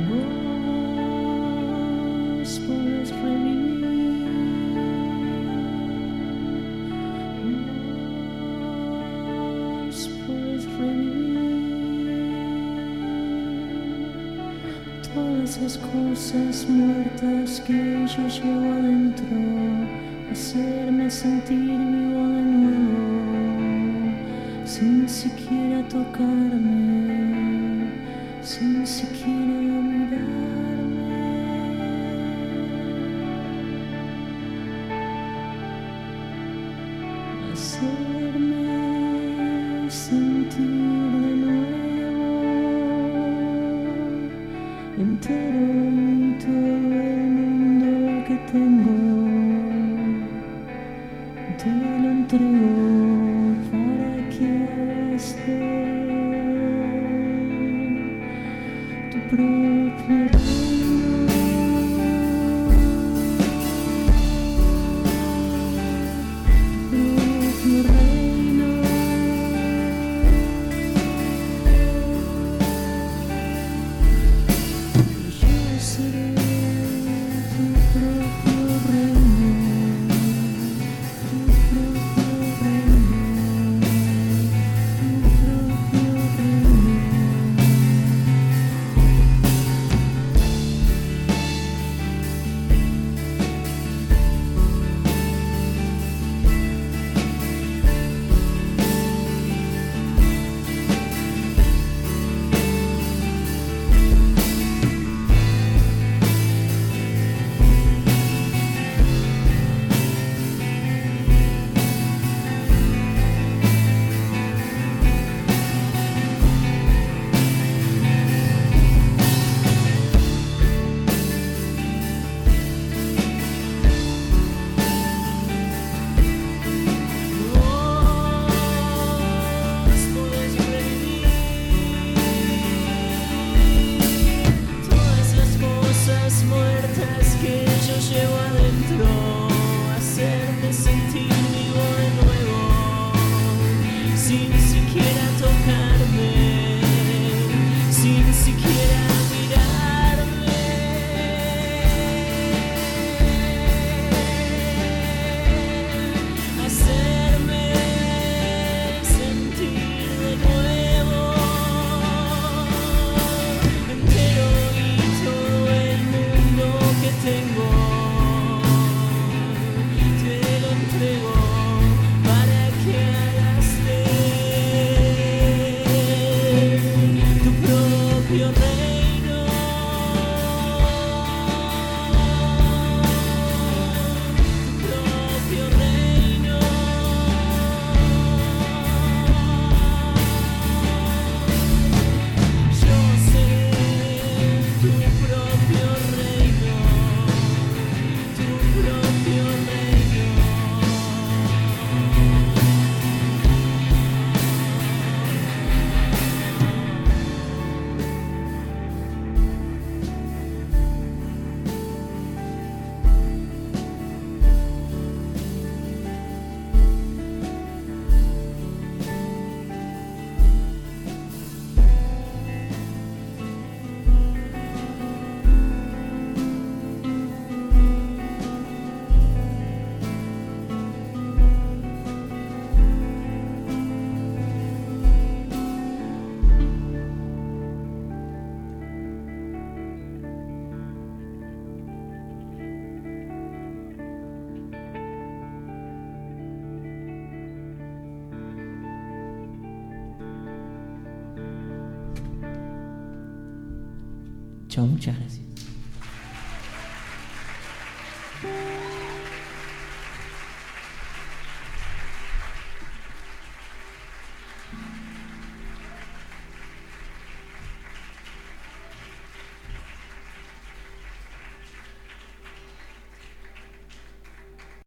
Vos podés revivir, vos podés revivir todas esas cosas muertas que yo llevo adentro, hacerme sentir vivo de nuevo, sin siquiera tocarme, sin siquiera mirarme, hacerme sentir de nuevo, entero en todo el mundo que tengo, te lo entrego para que hagas de tu propio reino, tu propio reino. Yo seré tu propio reino, tu propio reino, tu propio reino. Vos podés revivir todas las cosas muertas que yo llevo adentro, hacerme sentir vivo de nuevo, sin siquiera tocarme, sin siquiera mirarme, hacerme sentir de nuevo, entero y todo el mundo que tengo, te lo entrego para que hagas de tu propio reino, tu propio reino. Yo seré tu propio reino, tu propio reino. Chao, muchas gracias.